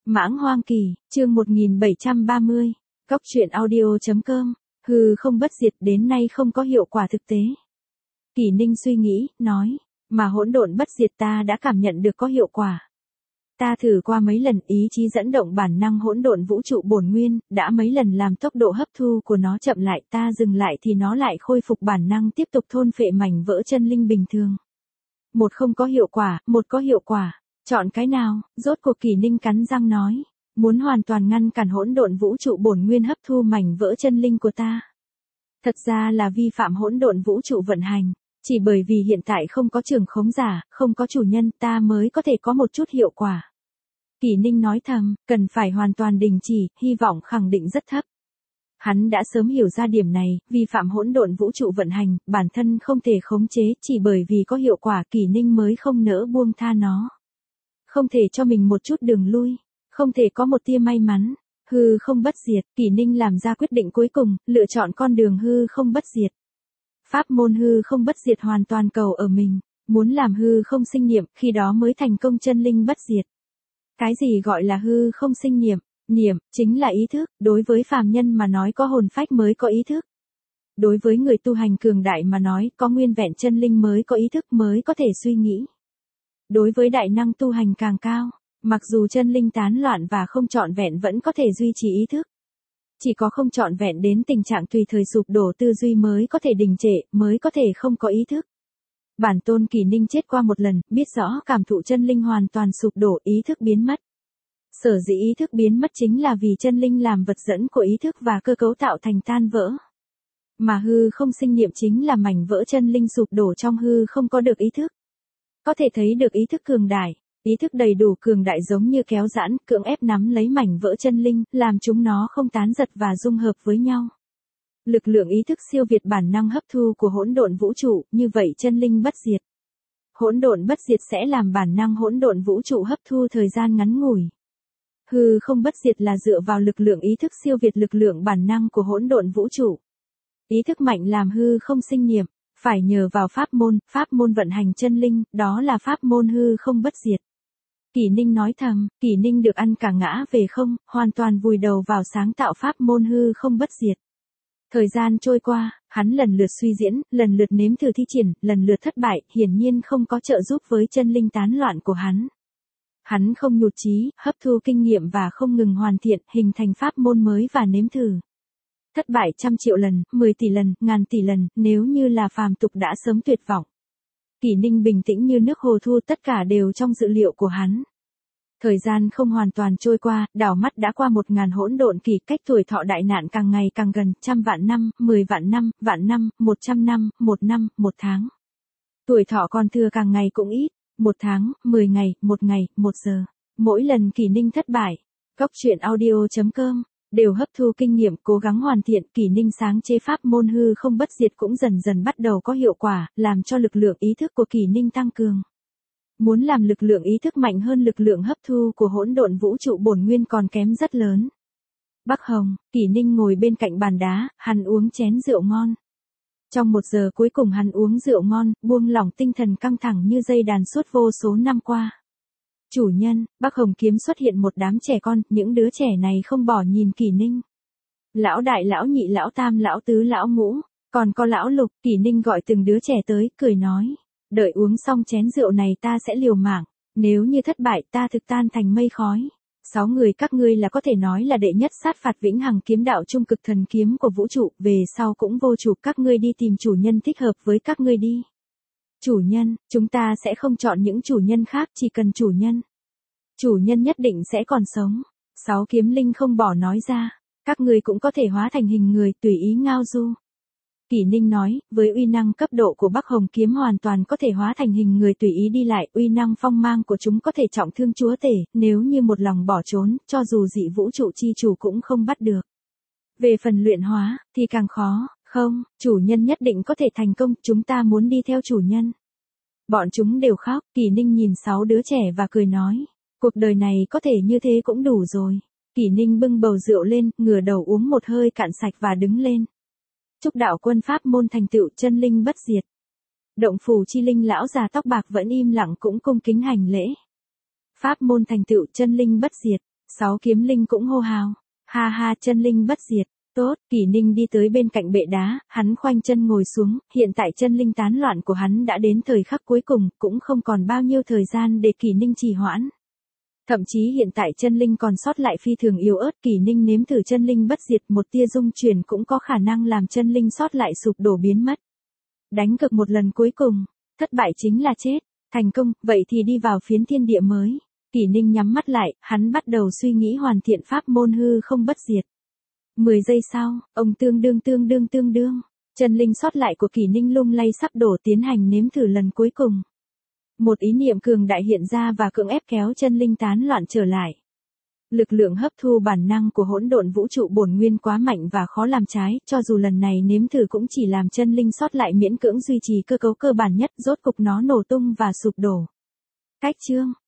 Mãng Hoang Kỳ, chương 1730, Góc truyện audio.com, hư không bất diệt đến nay không có hiệu quả thực tế. Kỳ Ninh suy nghĩ, nói, mà hỗn độn bất diệt ta đã cảm nhận được có hiệu quả. Ta thử qua mấy lần ý chí dẫn động bản năng hỗn độn vũ trụ bổn nguyên, đã mấy lần làm tốc độ hấp thu của nó chậm lại, ta dừng lại thì nó lại khôi phục bản năng tiếp tục thôn phệ mảnh vỡ chân linh bình thường. Một không có hiệu quả, một có hiệu quả. Chọn cái nào? Rốt cuộc Kỳ Ninh cắn răng nói, muốn hoàn toàn ngăn cản hỗn độn vũ trụ bổn nguyên hấp thu mảnh vỡ chân linh của ta. Thật ra là vi phạm hỗn độn vũ trụ vận hành, chỉ bởi vì hiện tại không có trưởng khống giả, không có chủ nhân, ta mới có thể có một chút hiệu quả. Kỳ Ninh nói thầm, cần phải hoàn toàn đình chỉ, hy vọng khẳng định rất thấp. Hắn đã sớm hiểu ra điểm này, vi phạm hỗn độn vũ trụ vận hành, bản thân không thể khống chế, chỉ bởi vì có hiệu quả Kỳ Ninh mới không nỡ buông tha nó. Không thể cho mình một chút đường lui, không thể có một tia may mắn. Hư không bất diệt, Kỳ Ninh làm ra quyết định cuối cùng, lựa chọn con đường hư không bất diệt. Pháp môn hư không bất diệt hoàn toàn cầu ở mình, muốn làm hư không sinh niệm, khi đó mới thành công chân linh bất diệt. Cái gì gọi là hư không sinh niệm? Niệm, chính là ý thức, đối với phàm nhân mà nói có hồn phách mới có ý thức. Đối với người tu hành cường đại mà nói, có nguyên vẹn chân linh mới có ý thức mới có thể suy nghĩ. Đối với đại năng tu hành càng cao, mặc dù chân linh tán loạn và không trọn vẹn vẫn có thể duy trì ý thức. Chỉ có không trọn vẹn đến tình trạng tùy thời sụp đổ tư duy mới có thể đình trệ, mới có thể không có ý thức. Bản tôn Kỳ Ninh chết qua một lần, biết rõ cảm thụ chân linh hoàn toàn sụp đổ, ý thức biến mất. Sở dĩ ý thức biến mất chính là vì chân linh làm vật dẫn của ý thức và cơ cấu tạo thành tan vỡ. Mà hư không sinh niệm chính là mảnh vỡ chân linh sụp đổ trong hư không có được ý thức. Có thể thấy được ý thức cường đại, ý thức đầy đủ cường đại giống như kéo giãn, cưỡng ép nắm lấy mảnh vỡ chân linh, làm chúng nó không tán giật và dung hợp với nhau. Lực lượng ý thức siêu việt bản năng hấp thu của hỗn độn vũ trụ, như vậy chân linh bất diệt. Hỗn độn bất diệt sẽ làm bản năng hỗn độn vũ trụ hấp thu thời gian ngắn ngủi. Hư không bất diệt là dựa vào lực lượng ý thức siêu việt lực lượng bản năng của hỗn độn vũ trụ. Ý thức mạnh làm hư không sinh niệm, phải nhờ vào pháp môn vận hành chân linh, đó là pháp môn hư không bất diệt. Kỳ Ninh nói thầm, Kỳ Ninh được ăn cả ngã về không, hoàn toàn vùi đầu vào sáng tạo pháp môn hư không bất diệt. Thời gian trôi qua, hắn lần lượt suy diễn, lần lượt nếm thử thi triển, lần lượt thất bại, hiển nhiên không có trợ giúp với chân linh tán loạn của hắn. Hắn không nhụt chí, hấp thu kinh nghiệm và không ngừng hoàn thiện, hình thành pháp môn mới và nếm thử. Thất bại 100 triệu lần, 10 tỷ lần, ngàn tỷ lần, nếu như là phàm tục đã sớm tuyệt vọng. Kỳ Ninh bình tĩnh như nước hồ thu, tất cả đều trong dự liệu của hắn. Thời gian không hoàn toàn trôi qua, đảo mắt đã qua 1000 hỗn độn kỳ, cách tuổi thọ đại nạn càng ngày càng gần, 100.000 năm, 10.000 năm, vạn năm, 100 năm, 1 năm, 1 tháng. Tuổi thọ còn thừa càng ngày cũng ít, 1 tháng, 10 ngày, 1 ngày, 1 giờ. Mỗi lần Kỳ Ninh thất bại, Góc truyện audio.com đều hấp thu kinh nghiệm, cố gắng hoàn thiện. Kỳ Ninh sáng chế pháp môn hư không bất diệt cũng dần dần bắt đầu có hiệu quả, làm cho lực lượng ý thức của Kỳ Ninh tăng cường. Muốn làm lực lượng ý thức mạnh hơn lực lượng hấp thu của hỗn độn vũ trụ bổn nguyên còn kém rất lớn. Bắc Hồng, Kỳ Ninh ngồi bên cạnh bàn đá, hắn uống chén rượu ngon. Trong 1 giờ cuối cùng hắn uống rượu ngon, buông lỏng tinh thần căng thẳng như dây đàn suốt vô số năm qua. Chủ nhân, Bắc Hồng Kiếm xuất hiện một đám trẻ con, những đứa trẻ này không bỏ nhìn Kỳ Ninh. Lão đại, lão nhị, lão tam, lão tứ, lão ngũ, còn có lão lục. Kỳ Ninh gọi từng đứa trẻ tới, cười nói, đợi uống xong chén rượu này ta sẽ liều mạng, nếu như thất bại ta thực tan thành mây khói. 6 người các ngươi là có thể nói là đệ nhất sát phạt vĩnh hằng kiếm đạo trung cực thần kiếm của vũ trụ, về sau cũng vô chủ, các ngươi đi tìm chủ nhân thích hợp với các ngươi đi. Chủ nhân, chúng ta sẽ không chọn những chủ nhân khác, chỉ cần chủ nhân. Chủ nhân nhất định sẽ còn sống. 6 kiếm linh không bỏ nói ra, các ngươi cũng có thể hóa thành hình người tùy ý ngao du. Kỳ Ninh nói, với uy năng cấp độ của Bắc Hồng Kiếm hoàn toàn có thể hóa thành hình người tùy ý đi lại, uy năng phong mang của chúng có thể trọng thương chúa tể, nếu như một lòng bỏ trốn, cho dù dị vũ trụ chi chủ cũng không bắt được. Về phần luyện hóa, thì càng khó, không, chủ nhân nhất định có thể thành công, chúng ta muốn đi theo chủ nhân. Bọn chúng đều khóc, Kỳ Ninh nhìn 6 đứa trẻ và cười nói, cuộc đời này có thể như thế cũng đủ rồi. Kỳ Ninh bưng bầu rượu lên, ngửa đầu uống một hơi cạn sạch và đứng lên. Chúc đạo quân pháp môn thành tựu, chân linh bất diệt. Động phủ chi linh lão già tóc bạc vẫn im lặng cũng cung kính hành lễ. Pháp môn thành tựu, chân linh bất diệt. Sáu kiếm linh cũng hô hào. Ha ha, chân linh bất diệt. Tốt, Kỷ Ninh đi tới bên cạnh bệ đá, hắn khoanh chân ngồi xuống, hiện tại chân linh tán loạn của hắn đã đến thời khắc cuối cùng, cũng không còn bao nhiêu thời gian để Kỷ Ninh trì hoãn. Thậm chí hiện tại chân linh còn sót lại phi thường yếu ớt, Kỷ Ninh nếm thử chân linh bất diệt, một tia dung chuyển cũng có khả năng làm chân linh sót lại sụp đổ biến mất. Đánh cược một lần cuối cùng, thất bại chính là chết, thành công, vậy thì đi vào phiến thiên địa mới. Kỷ Ninh nhắm mắt lại, hắn bắt đầu suy nghĩ hoàn thiện pháp môn hư không bất diệt. 10 giây sau, ông tương đương, chân linh sót lại của Kỷ Ninh lung lay sắp đổ, tiến hành nếm thử lần cuối cùng. Một ý niệm cường đại hiện ra và cưỡng ép kéo chân linh tán loạn trở lại. Lực lượng hấp thu bản năng của hỗn độn vũ trụ bổn nguyên quá mạnh và khó làm trái, cho dù lần này nếm thử cũng chỉ làm chân linh sót lại miễn cưỡng duy trì cơ cấu cơ bản nhất, rốt cục nó nổ tung và sụp đổ. Cách chương